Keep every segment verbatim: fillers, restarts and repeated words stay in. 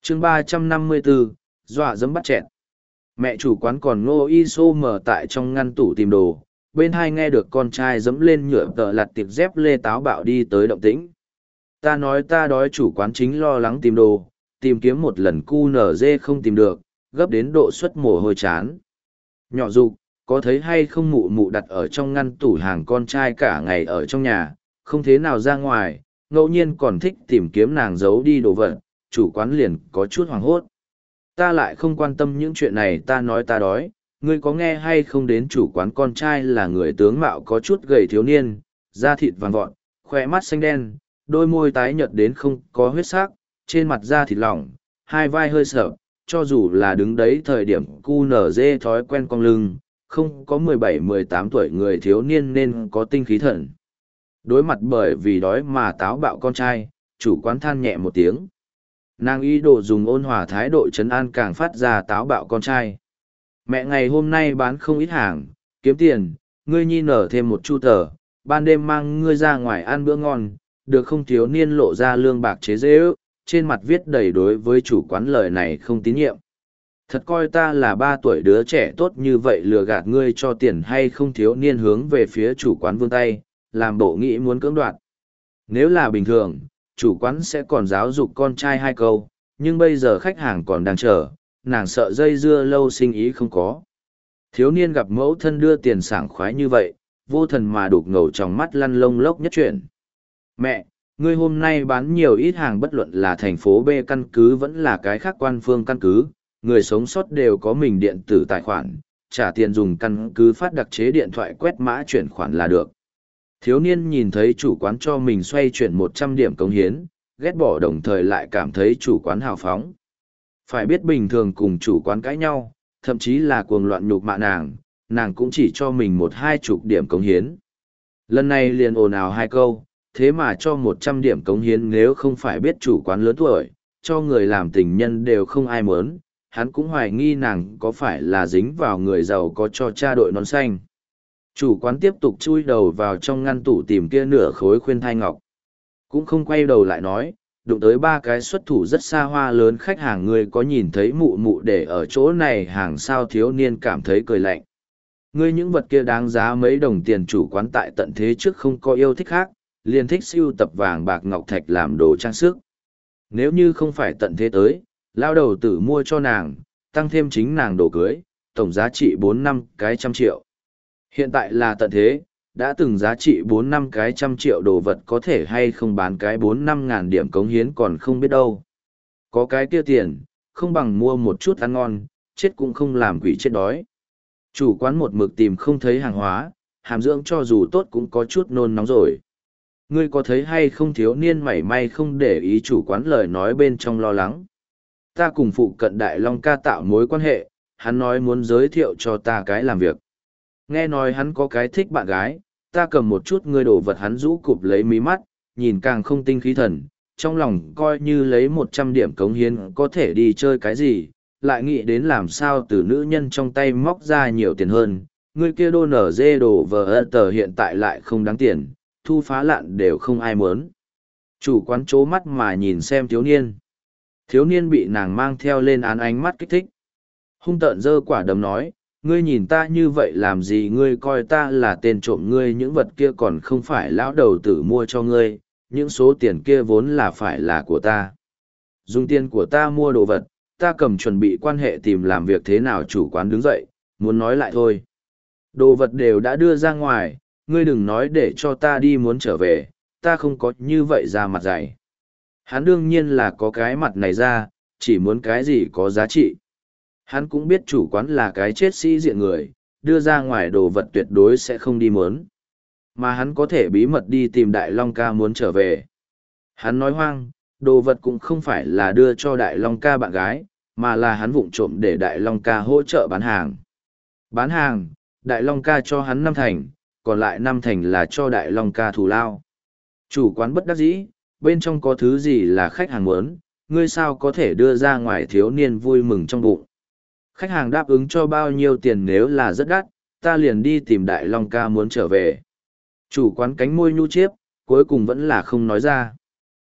chương ba trăm năm mươi bốn, dọa dẫm bắt chẹn. Mẹ chủ quán còn ngô y xô mở tại trong ngăn tủ tìm đồ, bên hai nghe được con trai dẫm lên nhựa tợ lặt tiệp dép lê táo bạo đi tới động tĩnh. Ta nói ta đói, chủ quán chính lo lắng tìm đồ, tìm kiếm một lần cu nở dê không tìm được, gấp đến độ xuất mồ hôi chán. Nhỏ dục, có thấy hay không, mụ mụ đặt ở trong ngăn tủ hàng con trai cả ngày ở trong nhà, không thế nào ra ngoài, ngẫu nhiên còn thích tìm kiếm nàng giấu đi đồ vật, chủ quán liền có chút hoảng hốt. Ta lại không quan tâm những chuyện này, ta nói ta đói, ngươi có nghe hay không? Đến chủ quán con trai là người tướng mạo có chút gầy thiếu niên, da thịt vàng vọt, khỏe mắt xanh đen, đôi môi tái nhợt đến không có huyết sắc, trên mặt da thịt lỏng, hai vai hơi sợ, cho dù là đứng đấy thời điểm cu nở dê thói quen cong lưng, không có mười bảy mười tám tuổi người thiếu niên nên có tinh khí thần. Đối mặt bởi vì đói mà táo bạo con trai, chủ quán than nhẹ một tiếng. Nàng ý đồ dùng ôn hòa thái độ trấn an càng phát ra táo bạo con trai. Mẹ ngày hôm nay bán không ít hàng, kiếm tiền, ngươi nhi nở thêm một chu tờ, ban đêm mang ngươi ra ngoài ăn bữa ngon, được không? Thiếu niên lộ ra lương bạc chế dễ ước, trên mặt viết đầy đối với chủ quán lời này không tín nhiệm. Thật coi ta là ba tuổi đứa trẻ tốt như vậy lừa gạt ngươi cho tiền hay không? Thiếu niên hướng về phía chủ quán vươn tay, làm bộ nghĩ muốn cưỡng đoạt. Nếu là bình thường, chủ quán sẽ còn giáo dục con trai hai câu, nhưng bây giờ khách hàng còn đang chờ, nàng sợ dây dưa lâu sinh ý không có. Thiếu niên gặp mẫu thân đưa tiền sảng khoái như vậy, vô thần mà đục ngầu trong mắt lăn lông lốc nhất chuyển. Mẹ, ngươi hôm nay bán nhiều ít hàng, bất luận là thành phố B căn cứ vẫn là cái khác quan phương căn cứ, người sống sót đều có mình điện tử tài khoản, trả tiền dùng căn cứ phát đặc chế điện thoại quét mã chuyển khoản là được. Thiếu niên nhìn thấy chủ quán cho mình xoay chuyển một trăm điểm cống hiến, ghét bỏ đồng thời lại cảm thấy chủ quán hào phóng. Phải biết bình thường cùng chủ quán cãi nhau, thậm chí là cuồng loạn nhục mạ nàng, nàng cũng chỉ cho mình một hai chục điểm cống hiến. Lần này liền ồn ào hai câu, thế mà cho một trăm điểm cống hiến, nếu không phải biết chủ quán lớn tuổi, cho người làm tình nhân đều không ai muốn, hắn cũng hoài nghi nàng có phải là dính vào người giàu có cho cha đội nón xanh. Chủ quán tiếp tục chui đầu vào trong ngăn tủ tìm kia nửa khối khuyên thai ngọc. Cũng không quay đầu lại nói, đụng tới ba cái xuất thủ rất xa hoa lớn khách hàng, ngươi có nhìn thấy mụ mụ để ở chỗ này hàng sao? Thiếu niên cảm thấy cười lạnh. Ngươi những vật kia đáng giá mấy đồng tiền, chủ quán tại tận thế trước không có yêu thích khác, liền thích sưu tập vàng bạc ngọc thạch làm đồ trang sức. Nếu như không phải tận thế tới, lao đầu tử mua cho nàng, tăng thêm chính nàng đồ cưới, tổng giá trị bốn năm cái trăm triệu. Hiện tại là tận thế, đã từng giá trị bốn năm cái trăm triệu đồ vật có thể hay không bán cái bốn năm ngàn điểm cống hiến còn không biết đâu. Có cái kia tiền, không bằng mua một chút ăn ngon, chết cũng không làm quỷ chết đói. Chủ quán một mực tìm không thấy hàng hóa, hàm dưỡng cho dù tốt cũng có chút nôn nóng rồi. Ngươi có thấy hay không? Thiếu niên mảy may không để ý chủ quán lời nói bên trong lo lắng. Ta cùng phụ cận Đại Long ca tạo mối quan hệ, hắn nói muốn giới thiệu cho ta cái làm việc. Nghe nói hắn có cái thích bạn gái, ta cầm một chút ngươi đồ vật, hắn rũ cụp lấy mí mắt, nhìn càng không tinh khí thần, trong lòng coi như lấy một trăm điểm cống hiến có thể đi chơi cái gì, lại nghĩ đến làm sao từ nữ nhân trong tay móc ra nhiều tiền hơn, ngươi kia đô nở dê đồ vờ tờ hiện tại lại không đáng tiền, thu phá lạn đều không ai muốn. Chủ quán chố mắt mà nhìn xem thiếu niên. Thiếu niên bị nàng mang theo lên án ánh mắt kích thích. Hung tợn giơ quả đấm nói, ngươi nhìn ta như vậy làm gì? Ngươi coi ta là tên trộm? Ngươi những vật kia còn không phải lão đầu tử mua cho ngươi, những số tiền kia vốn là phải là của ta. Dùng tiền của ta mua đồ vật, ta cầm chuẩn bị quan hệ tìm làm việc thế nào? Chủ quán đứng dậy, muốn nói lại thôi. Đồ vật đều đã đưa ra ngoài, ngươi đừng nói để cho ta đi muốn trở về, ta không có như vậy ra mặt dày. Hắn đương nhiên là có cái mặt này ra, chỉ muốn cái gì có giá trị. Hắn cũng biết chủ quán là cái chết sĩ diện người, đưa ra ngoài đồ vật tuyệt đối sẽ không đi muốn. Mà hắn có thể bí mật đi tìm Đại Long ca muốn trở về. Hắn nói hoang, đồ vật cũng không phải là đưa cho Đại Long ca bạn gái, mà là hắn vụng trộm để Đại Long ca hỗ trợ bán hàng. Bán hàng, Đại Long ca cho hắn năm thành, còn lại năm thành là cho Đại Long ca thù lao. Chủ quán bất đắc dĩ, bên trong có thứ gì là khách hàng muốn, ngươi sao có thể đưa ra ngoài? Thiếu niên vui mừng trong bụng. Khách hàng đáp ứng cho bao nhiêu tiền? Nếu là rất đắt, ta liền đi tìm Đại Long ca muốn trở về. Chủ quán cánh môi nhu chiếp, cuối cùng vẫn là không nói ra.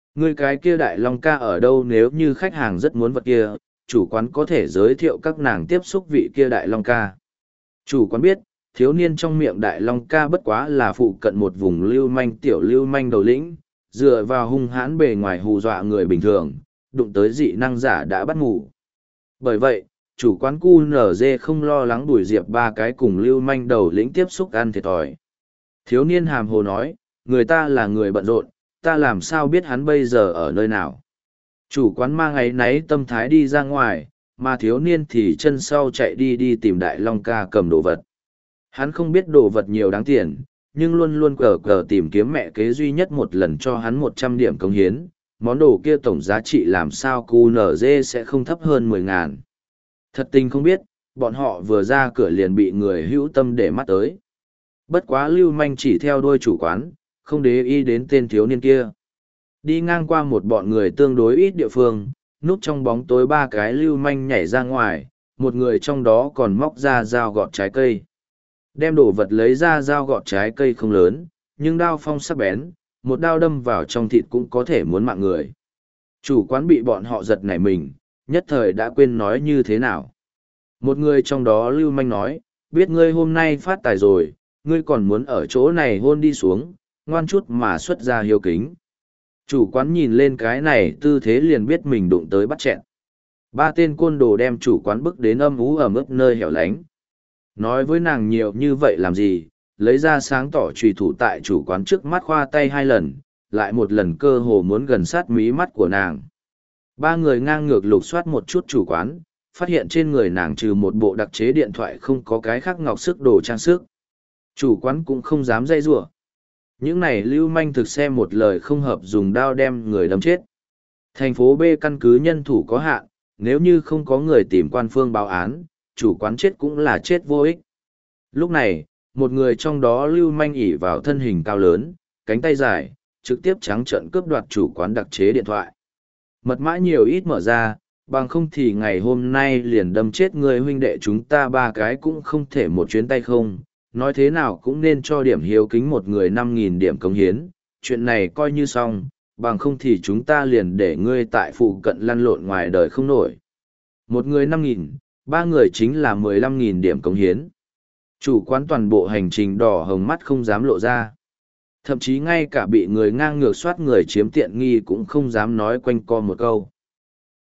Ngươi cái kia đại long ca ở đâu, nếu như khách hàng rất muốn vật kia, chủ quán có thể giới thiệu các nàng tiếp xúc vị kia đại long ca. Chủ quán biết, thiếu niên trong miệng đại long ca bất quá là phụ cận một vùng lưu manh tiểu lưu manh đầu lĩnh, dựa vào hung hãn bề ngoài hù dọa người bình thường, đụng tới dị năng giả đã bắt ngủ. Bởi vậy, chủ quán cu nở dê không lo lắng đuổi diệp ba cái cùng lưu manh đầu lĩnh tiếp xúc ăn thiệt thòi. Thiếu niên hàm hồ nói, người ta là người bận rộn, ta làm sao biết hắn bây giờ ở nơi nào. Chủ quán mang ấy náy tâm thái đi ra ngoài, mà thiếu niên thì chân sau chạy đi đi tìm đại long ca cầm đồ vật. Hắn không biết đồ vật nhiều đáng tiền, nhưng luôn luôn cờ cờ tìm kiếm mẹ kế duy nhất một lần cho hắn một trăm điểm công hiến. Món đồ kia tổng giá trị làm sao cu nở dê sẽ không thấp hơn mười ngàn. Thật tình không biết, bọn họ vừa ra cửa liền bị người hữu tâm để mắt tới. Bất quá lưu manh chỉ theo đuôi chủ quán, không để ý đến tên thiếu niên kia. Đi ngang qua một bọn người tương đối ít địa phương, núp trong bóng tối ba cái lưu manh nhảy ra ngoài, một người trong đó còn móc ra dao gọt trái cây. Đem đồ vật lấy ra dao gọt trái cây không lớn, nhưng đao phong sắc bén, một đao đâm vào trong thịt cũng có thể muốn mạng người. Chủ quán bị bọn họ giật nảy mình, nhất thời đã quên nói như thế nào. Một người trong đó lưu manh nói, biết ngươi hôm nay phát tài rồi, ngươi còn muốn ở chỗ này hôn đi xuống, ngoan chút mà xuất ra hiếu kính. Chủ quán nhìn lên cái này tư thế liền biết mình đụng tới bắt chẹn. Ba tên côn đồ đem chủ quán bức đến âm ú ẩm ướt nơi hẻo lánh. Nói với nàng nhiều như vậy làm gì, lấy ra sáng tỏ trùy thủ tại chủ quán trước mắt khoa tay hai lần, lại một lần cơ hồ muốn gần sát mí mắt của nàng. Ba người ngang ngược lục soát một chút chủ quán, phát hiện trên người nàng trừ một bộ đặc chế điện thoại không có cái khác ngọc sức đồ trang sức. Chủ quán cũng không dám dây rủa. Những này lưu manh thực xem một lời không hợp dùng đao đem người đâm chết. Thành phố B căn cứ nhân thủ có hạn, nếu như không có người tìm quan phương báo án, chủ quán chết cũng là chết vô ích. Lúc này, một người trong đó lưu manh ỉ vào thân hình cao lớn, cánh tay dài, trực tiếp trắng trợn cướp đoạt chủ quán đặc chế điện thoại. Mật mã nhiều ít mở ra, bằng không thì ngày hôm nay liền đâm chết người huynh đệ chúng ta ba cái cũng không thể một chuyến tay không. Nói thế nào cũng nên cho điểm hiếu kính một người năm nghìn điểm cống hiến, chuyện này coi như xong, bằng không thì chúng ta liền để ngươi tại phụ cận lăn lộn ngoài đời không nổi. Một người năm nghìn, ba người chính là mười lăm nghìn điểm cống hiến. Chủ quán toàn bộ hành trình đỏ hồng mắt không dám lộ ra. Thậm chí ngay cả bị người ngang ngược soát người chiếm tiện nghi cũng không dám nói quanh co một câu.